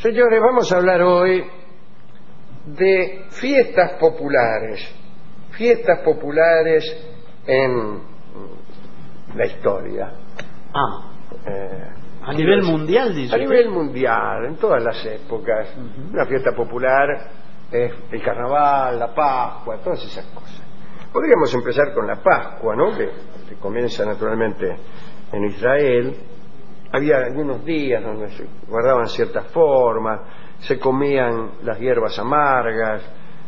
Señores, vamos a hablar hoy de fiestas populares en la historia. A nivel mundial, dice. A nivel mundial, en todas las épocas. Una fiesta popular es el carnaval, la Pascua, todas esas cosas. Podríamos empezar con la Pascua, ¿no? Que comienza naturalmente en Israel. Había algunos días donde se guardaban ciertas formas, se comían las hierbas amargas,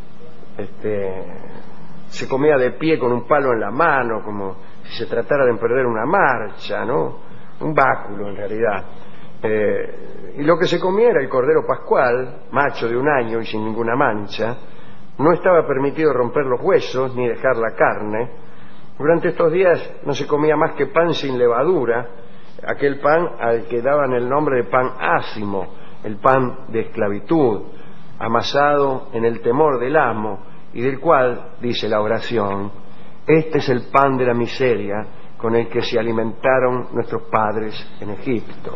se comía de pie con un palo en la mano, como si se tratara de emprender una marcha, ¿no? Un báculo en realidad. Y lo que se comía era el cordero pascual, macho de 1 año y sin ninguna mancha. No estaba permitido romper los huesos ni dejar la carne. Durante estos días no se comía más que pan sin levadura, aquel pan al que daban el nombre de pan ácimo, el pan de esclavitud, amasado en el temor del amo, y del cual, dice la oración, este es el pan de la miseria con el que se alimentaron nuestros padres en Egipto.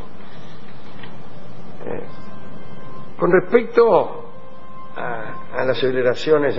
Con respecto a las celebraciones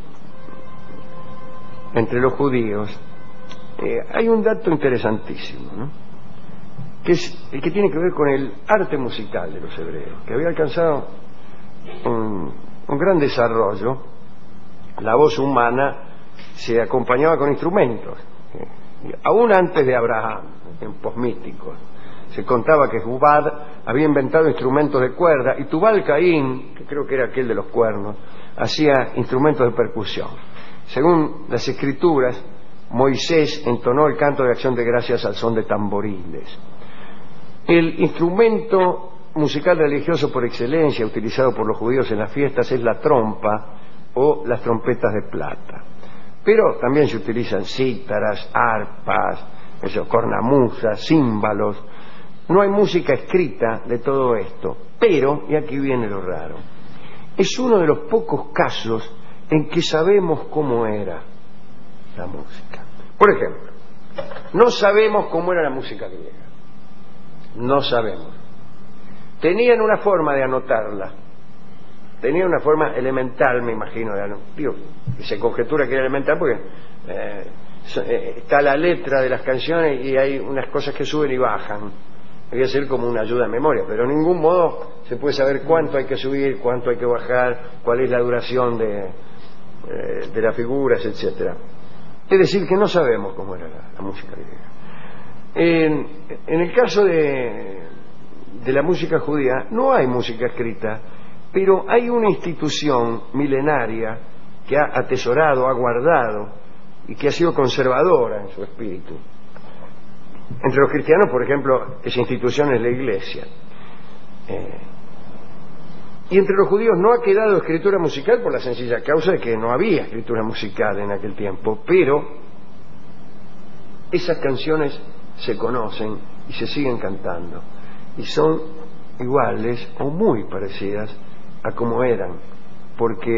entre los judíos, hay un dato interesantísimo, ¿no? Que es el que tiene que ver con el arte musical de los hebreos, que había alcanzado un gran desarrollo. La voz humana se acompañaba con instrumentos, aún antes de Abraham, en tiempos místicos. Se contaba que Jubad había inventado instrumentos de cuerda y Tubal Caín, que creo que era aquel de los cuernos, hacía instrumentos de percusión. Según las escrituras, Moisés entonó el canto de acción de gracias al son de tamboriles. El instrumento musical religioso por excelencia utilizado por los judíos en las fiestas es la trompa o las trompetas de plata. Pero también se utilizan cítaras, arpas, cornamusas, címbalos. No hay música escrita de todo esto, pero, y aquí viene lo raro, es uno de los pocos casos en que sabemos cómo era la música. Por ejemplo, no sabemos cómo era la música griega. No sabemos. Tenían una forma de anotarla. Tenían una forma elemental, me imagino, de anotarla. Se conjetura que era elemental porque está la letra de las canciones y hay unas cosas que suben y bajan. Debía ser como una ayuda a memoria, pero en ningún modo se puede saber cuánto hay que subir, cuánto hay que bajar, cuál es la duración de las figuras, etcétera. Es decir, que no sabemos cómo era la música griega. En el caso de la música judía no hay música escrita, pero hay una institución milenaria que ha atesorado, ha guardado y que ha sido conservadora en su espíritu. Entre los cristianos, por ejemplo, esa institución es la Iglesia. Y entre los judíos no ha quedado escritura musical por la sencilla causa de que no había escritura musical en aquel tiempo, pero esas canciones se conocen y se siguen cantando y son iguales o muy parecidas a como eran, porque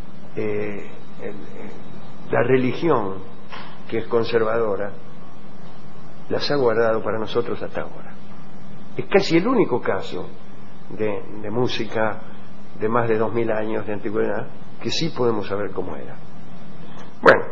la religión, que es conservadora, las ha guardado para nosotros hasta ahora. Es casi el único caso de música de más de 2000 años de antigüedad que sí podemos saber cómo era. Bueno,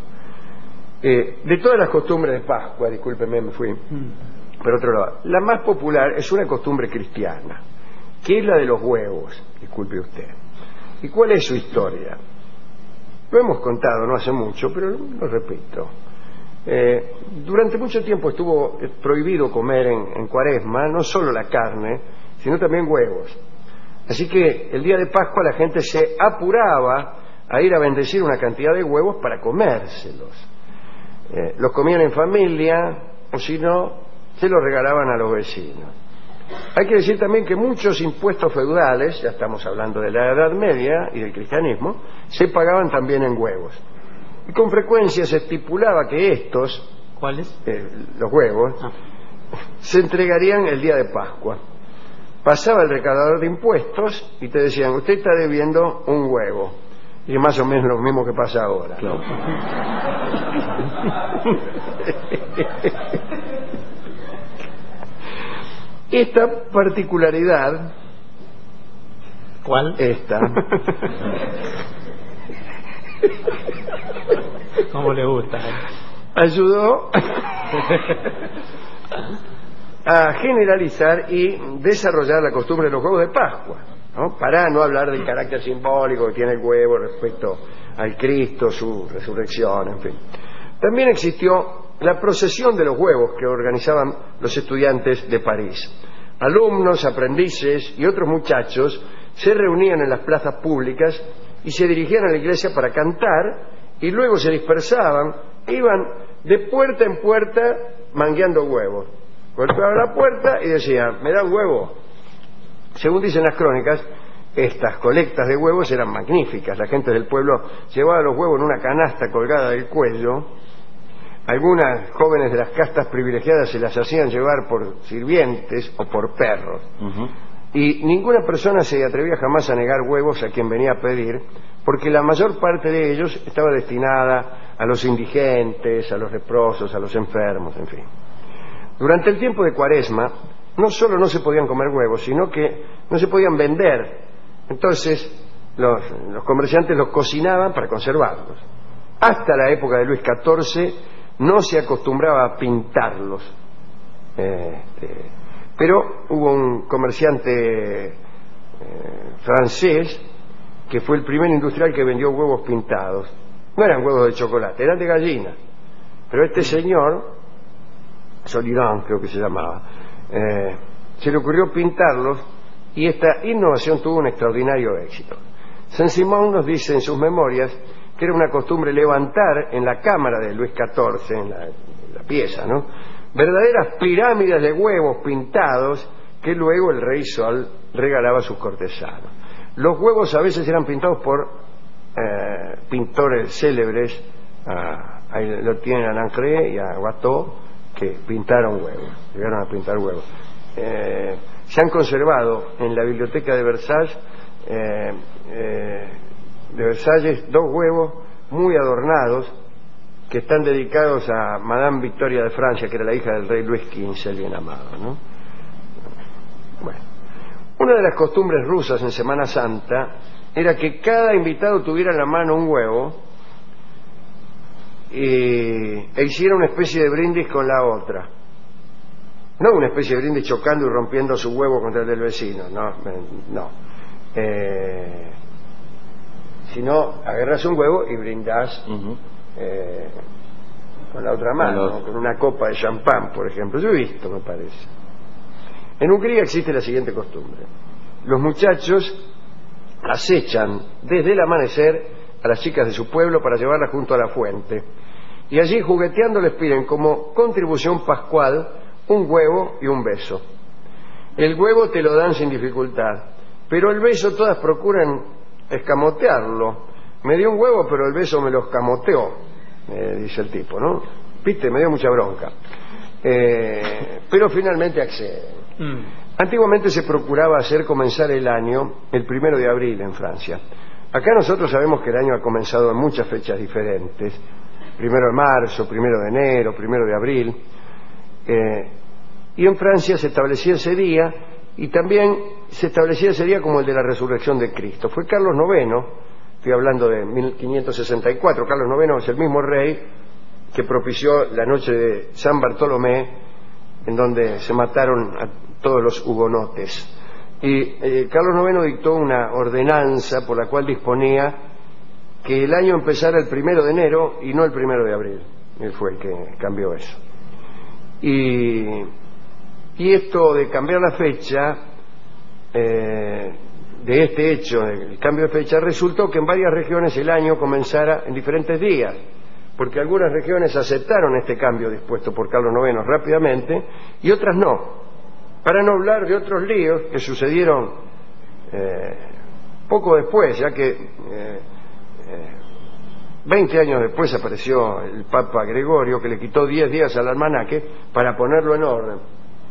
de todas las costumbres de Pascua, discúlpeme, me fui por otro lado, la más popular es una costumbre cristiana, que es la de los huevos, disculpe usted. ¿Y cuál es su historia? Lo hemos contado no hace mucho, pero lo repito. Durante mucho tiempo estuvo prohibido comer en Cuaresma no solo la carne, sino también huevos. Así que el día de Pascua la gente se apuraba a ir a bendecir una cantidad de huevos para comérselos. Los comían en familia, o si no, se los regalaban a los vecinos. Hay que decir también que muchos impuestos feudales, ya estamos hablando de la Edad Media y del cristianismo, se pagaban también en huevos. Y con frecuencia se estipulaba que estos, ¿cuáles? Los huevos, se entregarían el día de Pascua. Pasaba el recaudador de impuestos y te decían, usted está debiendo un huevo. Y es más o menos lo mismo que pasa ahora. Claro. Esta particularidad ¿Cuál? Esta. ¿Cómo le gusta? Ayudó a generalizar y desarrollar la costumbre de los huevos de Pascua, ¿no? Para no hablar del carácter simbólico que tiene el huevo respecto al Cristo, su resurrección, en fin. También existió la procesión de los huevos que organizaban los estudiantes de París. Alumnos, aprendices y otros muchachos se reunían en las plazas públicas y se dirigían a la iglesia para cantar, y luego se dispersaban, iban de puerta en puerta mangueando huevos. Golpeaban la puerta y decían: ¿me da un huevo? Según dicen las crónicas, estas colectas de huevos eran magníficas. La gente del pueblo llevaba los huevos en una canasta colgada del cuello. Algunas jóvenes de las castas privilegiadas se las hacían llevar por sirvientes o por perros. Y ninguna persona se atrevía jamás a negar huevos a quien venía a pedir, porque la mayor parte de ellos estaba destinada a los indigentes, a los leprosos, a los enfermos, en fin. Durante el tiempo de Cuaresma, no solo no se podían comer huevos, sino que no se podían vender. Entonces, los comerciantes los cocinaban para conservarlos. Hasta la época de Luis XIV no se acostumbraba a pintarlos. Pero hubo un comerciante francés que fue el primer industrial que vendió huevos pintados. No eran huevos de chocolate, eran de gallina. Pero este señor, Solidan creo que se llamaba, se le ocurrió pintarlos, y esta innovación tuvo un extraordinario éxito. Saint-Simon nos dice en sus memorias que era una costumbre levantar en la cámara de Luis XIV, en la pieza, ¿no?, verdaderas pirámides de huevos pintados que luego el rey Sol regalaba a sus cortesanos. Los huevos a veces eran pintados por pintores célebres. Ahí lo tienen a Lancret y a Watteau, que pintaron huevos, llegaron a pintar huevos. Se han conservado en la biblioteca de Versalles dos huevos muy adornados que están dedicados a Madame Victoria de Francia, que era la hija del rey Luis XV, el bien amado, ¿no? Bueno, una de las costumbres rusas en Semana Santa era que cada invitado tuviera en la mano un huevo e hiciera una especie de brindis con la otra. No una especie de brindis chocando y rompiendo su huevo contra el del vecino, no. Sino agarras un huevo y brindás con la otra mano, con una copa de champán, por ejemplo. Yo he visto, me parece. En Hungría existe la siguiente costumbre: los muchachos acechan desde el amanecer a las chicas de su pueblo para llevarlas junto a la fuente, y allí jugueteando les piden como contribución pascual un huevo y un beso. El huevo te lo dan sin dificultad, pero el beso todas procuran escamotearlo. Me dio un huevo, pero el beso me lo escamoteó, dice el tipo, ¿no? Viste, me dio mucha bronca. Pero finalmente acceden. Antiguamente se procuraba hacer comenzar el año el 1 de abril en Francia. Acá nosotros sabemos que el año ha comenzado en muchas fechas diferentes: 1 de marzo, 1 de enero, 1 de abril. Y en Francia se establecía ese día, y también se establecía ese día como el de la resurrección de Cristo. Fue Carlos IX, estoy hablando de 1564, Carlos IX es el mismo rey que propició la noche de San Bartolomé, en donde se mataron a todos los hugonotes. Y Carlos IX dictó una ordenanza por la cual disponía que el año empezara el 1 de enero y no el 1 de abril. Él fue el que cambió eso. Y esto de cambiar la fecha, de este hecho, el cambio de fecha, resultó que en varias regiones el año comenzara en diferentes días, porque algunas regiones aceptaron este cambio dispuesto por Carlos IX rápidamente y otras no, para no hablar de otros líos que sucedieron poco después, ya que 20 años después apareció el Papa Gregorio, que le quitó 10 días al almanaque para ponerlo en orden.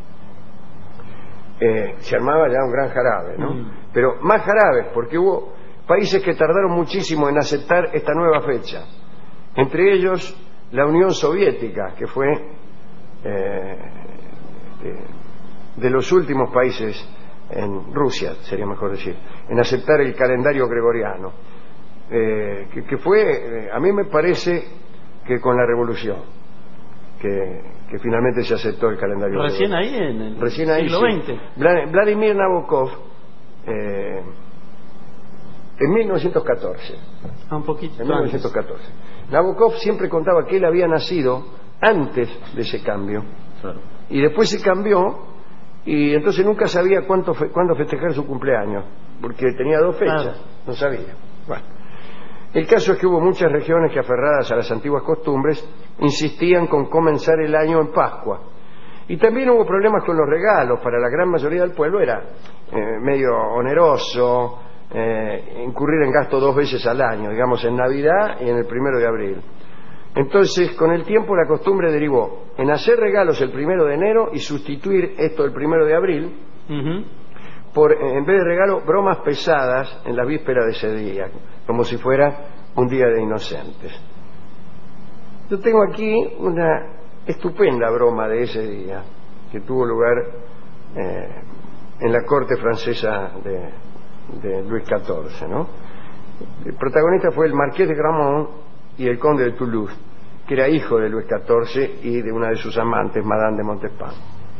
Se armaba ya un gran jarabe, ¿no? Pero más jarabes, porque hubo países que tardaron muchísimo en aceptar esta nueva fecha, entre ellos la Unión Soviética, que fue de los últimos países en Rusia, sería mejor decir, en aceptar el calendario gregoriano, que fue, a mí me parece que con la revolución, que finalmente se aceptó el calendario recién gregoriano. ahí, en el Recién ahí, siglo sí. XX. Vladimir Nabokov, en 1914. Un poquito En 1914. Nabokov siempre contaba que él había nacido antes de ese cambio. Claro. Y después se cambió, y entonces nunca sabía cuándo festejar su cumpleaños, porque tenía 2 fechas, Claro. no sabía. Bueno, el caso es que hubo muchas regiones que, aferradas a las antiguas costumbres, insistían con comenzar el año en Pascua. Y también hubo problemas con los regalos. Para la gran mayoría del pueblo era medio oneroso incurrir en gasto 2 veces al año, digamos en Navidad y en el 1 de abril. Entonces, con el tiempo, la costumbre derivó en hacer regalos el 1 de enero y sustituir esto el 1 de abril por, en vez de regalo, bromas pesadas en la víspera de ese día, como si fuera un día de inocentes. Yo tengo aquí una estupenda broma de ese día que tuvo lugar en la corte francesa de Luis XIV, ¿no? El protagonista fue el marqués de Gramont y el conde de Toulouse, que era hijo de Luis XIV y de una de sus amantes, Madame de Montespan.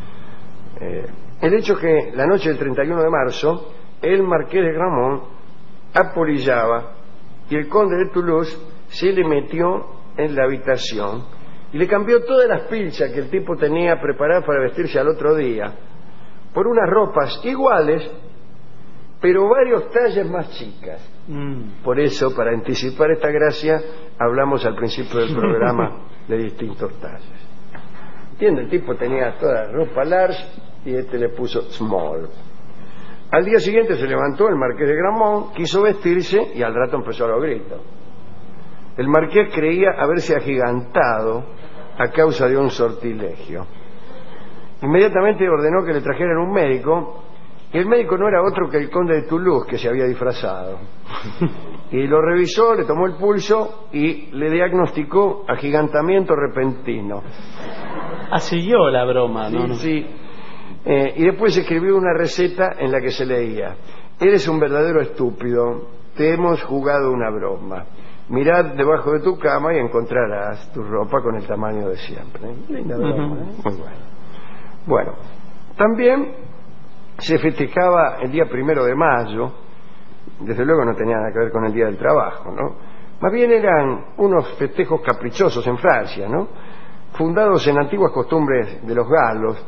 El hecho es que la noche del 31 de marzo el marqués de Gramont apolillaba y el conde de Toulouse se le metió en la habitación y le cambió todas las pilchas que el tipo tenía preparadas para vestirse al otro día por unas ropas iguales, pero varios talles más chicas. Por eso, para anticipar esta gracia, hablamos al principio del programa de distintos talles. ¿Entiende? El tipo tenía toda ropa large y este le puso small. Al día siguiente se levantó el marqués de Gramont, quiso vestirse y al rato empezó a los gritos. El marqués creía haberse agigantado a causa de un sortilegio. Inmediatamente ordenó que le trajeran un médico, y el médico no era otro que el conde de Toulouse, que se había disfrazado. Y lo revisó, le tomó el pulso y le diagnosticó agigantamiento repentino. Siguió la broma, ¿no? Sí. Y después escribió una receta en la que se leía: eres un verdadero estúpido, te hemos jugado una broma. Mirad debajo de tu cama y encontrarás tu ropa con el tamaño de siempre. Linda broma, ¿eh? Muy bueno. Bueno, también se festejaba el día 1 de mayo. Desde luego no tenía nada que ver con el Día del Trabajo, ¿no? Más bien eran unos festejos caprichosos en Francia, ¿no? Fundados en antiguas costumbres de los galos,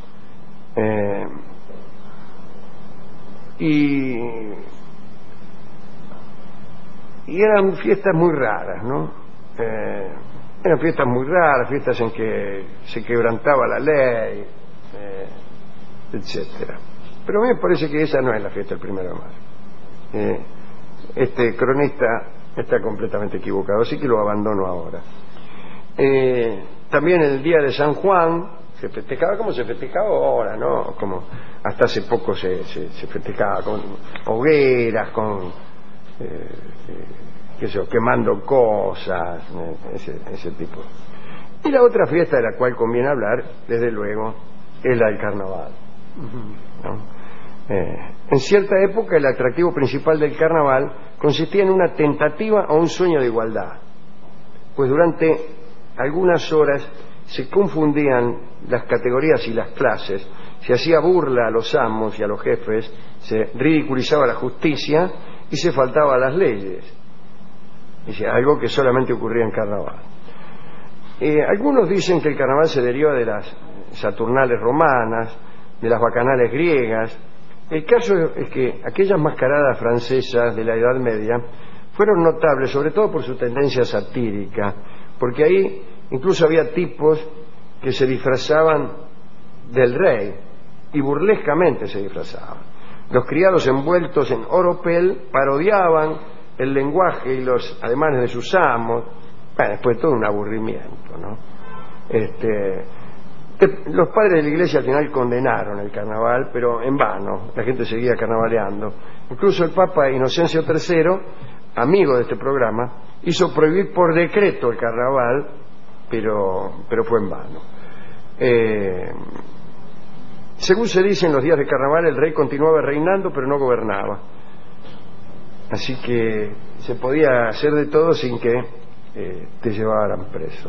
y eran fiestas muy raras, ¿no? Eran fiestas muy raras, fiestas en que se quebrantaba la ley, etcétera. Pero a mí me parece que esa no es la fiesta del 1 de mayo. Este cronista está completamente equivocado, así que lo abandono ahora. También el día de San Juan se festejaba como se festejaba ahora, ¿no? Como hasta hace poco se festejaba con hogueras, con qué sé yo, quemando cosas, ese tipo. Y la otra fiesta de la cual conviene hablar, desde luego, es la del carnaval, ¿no? En cierta época el atractivo principal del carnaval consistía en una tentativa o un sueño de igualdad, pues durante algunas horas se confundían las categorías y las clases, se hacía burla a los amos y a los jefes, se ridiculizaba la justicia y se faltaba a las leyes. Algo que solamente ocurría en carnaval. Algunos dicen que el carnaval se deriva de las saturnales romanas, de las bacanales griegas. El caso es que aquellas mascaradas francesas de la Edad Media fueron notables, sobre todo por su tendencia satírica, porque ahí incluso había tipos que se disfrazaban del rey, y burlescamente se disfrazaban. Los criados envueltos en oropel parodiaban el lenguaje y los ademanes de sus amos. Bueno, después todo un aburrimiento, ¿no? Los padres de la Iglesia al final condenaron el carnaval, pero en vano, la gente seguía carnavaleando. Incluso el Papa Inocencio III, amigo de este programa, hizo prohibir por decreto el carnaval, pero fue en vano. Según se dice, en los días de carnaval el rey continuaba reinando, pero no gobernaba. Así que se podía hacer de todo sin que te llevaran preso.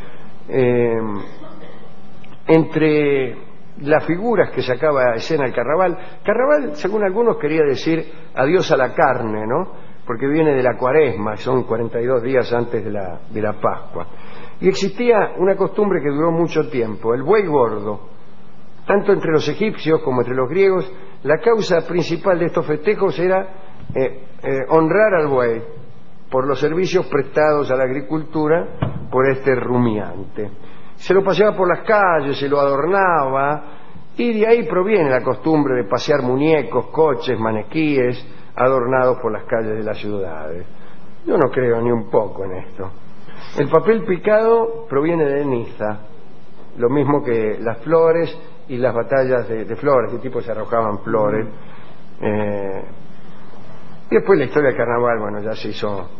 Entre las figuras que sacaba a escena el carnaval, según algunos, quería decir adiós a la carne, ¿no? Porque viene de la Cuaresma, son 42 días antes de la Pascua. Y existía una costumbre que duró mucho tiempo, el buey gordo. Tanto entre los egipcios como entre los griegos, la causa principal de estos festejos era honrar al buey por los servicios prestados a la agricultura por este rumiante. Se lo paseaba por las calles, se lo adornaba, y de ahí proviene la costumbre de pasear muñecos, coches, maniquíes adornados por las calles de las ciudades. Yo no creo ni un poco en esto. El papel picado proviene de Niza, lo mismo que las flores y las batallas de flores, de tipo se arrojaban flores. Y después la historia del carnaval, bueno, ya se hizo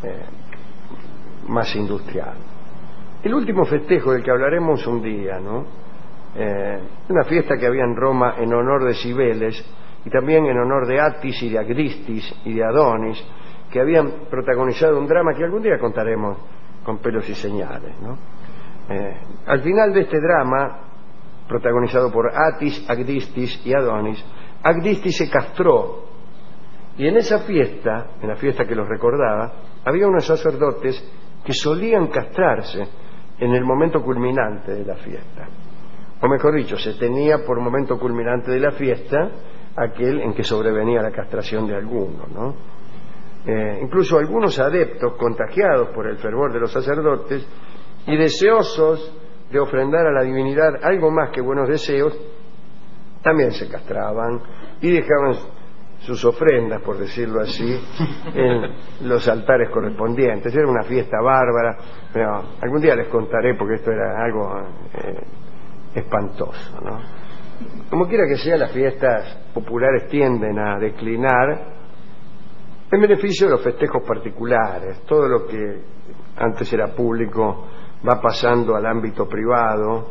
más industrial. El último festejo del que hablaremos un día, ¿no? Una fiesta que había en Roma en honor de Cibeles y también en honor de Atis y de Agristis y de Adonis, que habían protagonizado un drama que algún día contaremos con pelos y señales, ¿no? Al final de este drama, protagonizado por Atis, Agristis y Adonis, Agristis se castró, y en esa fiesta, en la fiesta que los recordaba, había unos sacerdotes que solían castrarse en el momento culminante de la fiesta, o mejor dicho, se tenía por momento culminante de la fiesta aquel en que sobrevenía la castración de alguno, ¿no? Incluso algunos adeptos, contagiados por el fervor de los sacerdotes y deseosos de ofrendar a la divinidad algo más que buenos deseos, también se castraban y dejaban sus ofrendas, por decirlo así, en los altares correspondientes. Era una fiesta bárbara, pero algún día les contaré porque esto era algo espantoso, ¿no? Como quiera que sea, las fiestas populares tienden a declinar en beneficio de los festejos particulares. Todo lo que antes era público va pasando al ámbito privado,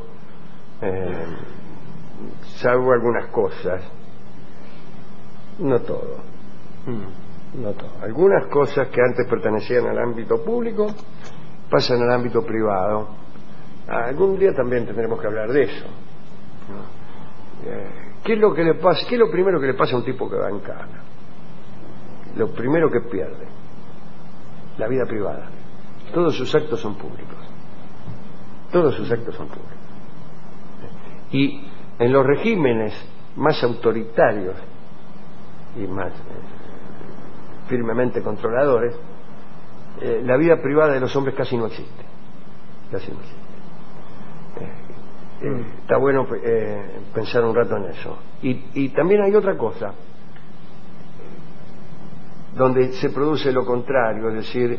salvo algunas cosas. No todo. No todo. Algunas cosas que antes pertenecían al ámbito público pasan al ámbito privado. Algún día también tendremos que hablar de eso. ¿Qué es lo que le pasa? ¿Qué es lo primero que le pasa a un tipo que va en cana? Lo primero que pierde, la vida privada. Todos sus actos son públicos. Todos sus actos son públicos. Y en los regímenes más autoritarios y más firmemente controladores, la vida privada de los hombres casi no existe. Casi no existe. Está bueno pensar un rato en eso. Y también hay otra cosa donde se produce lo contrario, es decir,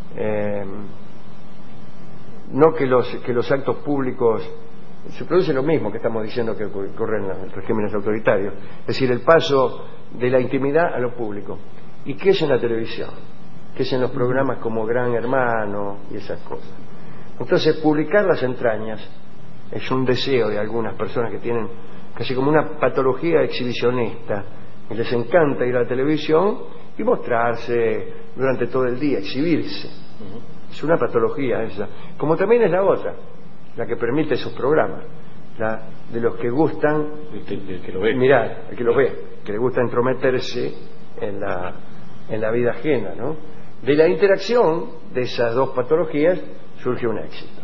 no que los actos públicos, se produce lo mismo que estamos diciendo que ocurre en los regímenes autoritarios, es decir, el paso de la intimidad a lo público. ¿Y qué es en la televisión? ¿Qué es en los programas como Gran Hermano y esas cosas? Entonces, publicar las entrañas es un deseo de algunas personas que tienen casi como una patología exhibicionista, y les encanta ir a la televisión y mostrarse durante todo el día, exhibirse. Es una patología esa, como también es la otra, la que permite esos programas, la de los que gustan el que lo ve. Mirar, el que lo ve, que le gusta entrometerse en la vida ajena, ¿no? De la interacción de esas dos patologías surge un éxito.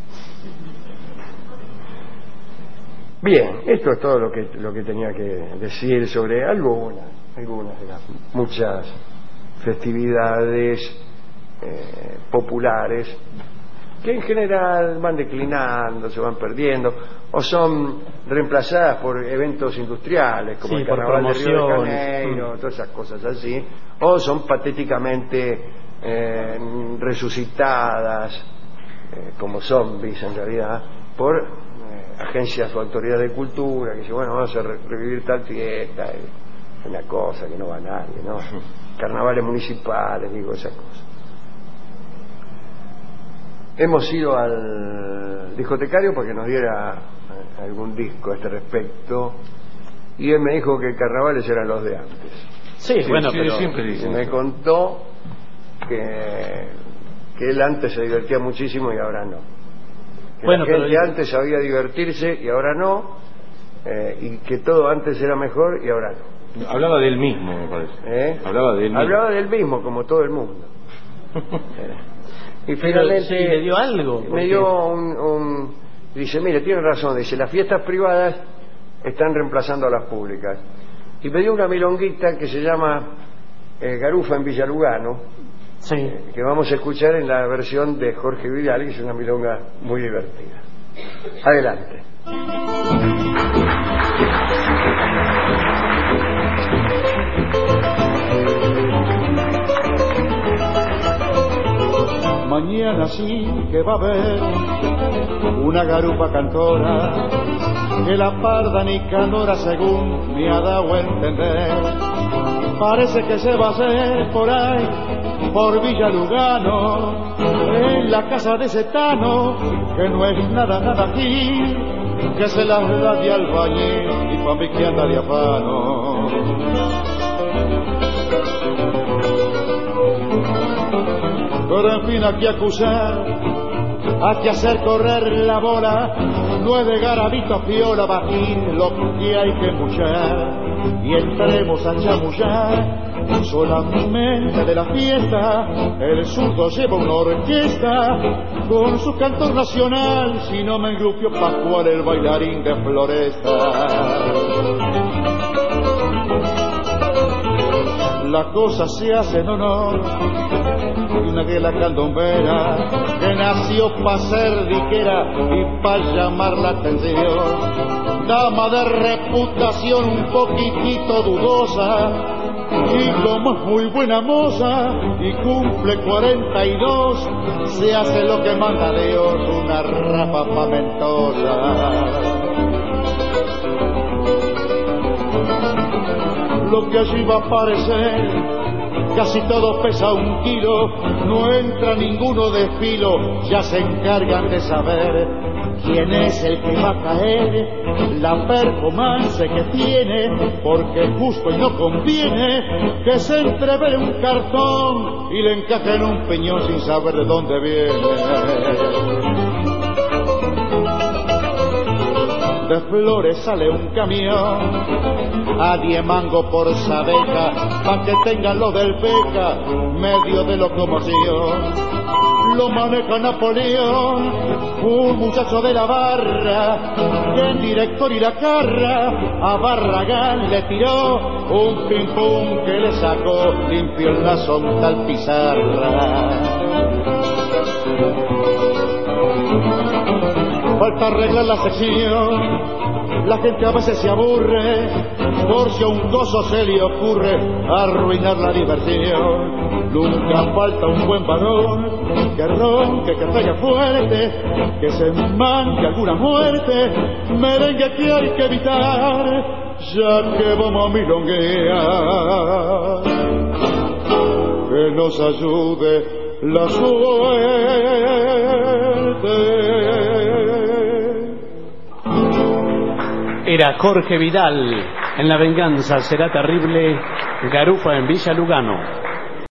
Bien, esto es todo lo que tenía que decir sobre algunas de las muchas festividades populares que en general van declinando, se van perdiendo o son reemplazadas por eventos industriales como el Carnaval de Río de Janeiro, todas esas cosas así, o son patéticamente resucitadas como zombies en realidad por agencias o autoridades de cultura que dicen, bueno, vamos a revivir tal fiesta, una cosa que no va a nadie, ¿no? Carnavales municipales, digo, esas cosas. Hemos ido al discotecario para que nos diera algún disco a este respecto, y él me dijo que carnavales eran los de antes. Sí, bueno, sí, pero siempre dicen. Me contó que él antes se divertía muchísimo y ahora no. Que bueno, la gente pero antes sabía divertirse y ahora no, y que todo antes era mejor y ahora no. Hablaba del mismo, me parece. Hablaba del mismo. Hablaba del mismo, como todo el mundo. Y finalmente sí, le dio algo. me dio dice, mire, tiene razón, dice, las fiestas privadas están reemplazando a las públicas. Y me dio una milonguita que se llama Garufa en Villa Lugano, Sí. que vamos a escuchar en la versión de Jorge Vidal, que es una milonga muy divertida. Adelante. Mañana sí que va a haber una garupa cantora, que la parda Nicanora según me ha dado a entender. Parece que se va a hacer por ahí, por Villa Lugano, en la casa de Zetano, que no es nada aquí, que se las da de albañil y pa' mí que anda de afano. Pero en fin, aquí acusar, aquí hacer correr la bola, no es de garabito piola batir lo que hay que empuchar, y entremos a chamullar solamente de la fiesta. El zurdo lleva una orquesta con su cantor nacional, si no me engrupio Pascual el bailarín de Floresta. La cosa se hace en honor de una guela candombera que nació pa' ser diquera y pa' llamar la atención. Dama de reputación un poquitito dudosa, y como es muy buena moza y cumple 42, se hace lo que manda Dios, una rapa pamentosa. Lo que allí va a aparecer, casi todo pesa 1 kilo, no entra ninguno de filo, ya se encargan de saber quién es el que va a caer, la performance que tiene, porque es justo y no conviene que se entrevere un cartón y le encaje en un piñón sin saber de dónde viene. De Flores sale un camión a 10 mangos por sabeca, pa' que tengan lo del beca, medio de locomoción. Lo maneja Napoleón, un muchacho de la barra, que el director y la carra a Barragán le tiró un pim pum que le sacó limpio el lazo un tal Pizarra. Falta arreglar la sección, la gente a veces se aburre, por si a un gozo se le ocurre arruinar la diversión. Nunca falta un buen varón que ronque, que pega fuerte, que se manque alguna muerte, merengue que hay que evitar, ya que vamos a milonguear. Que nos ayude la suerte. Era Jorge Vidal en La venganza será terrible, Garufa en Villa Lugano.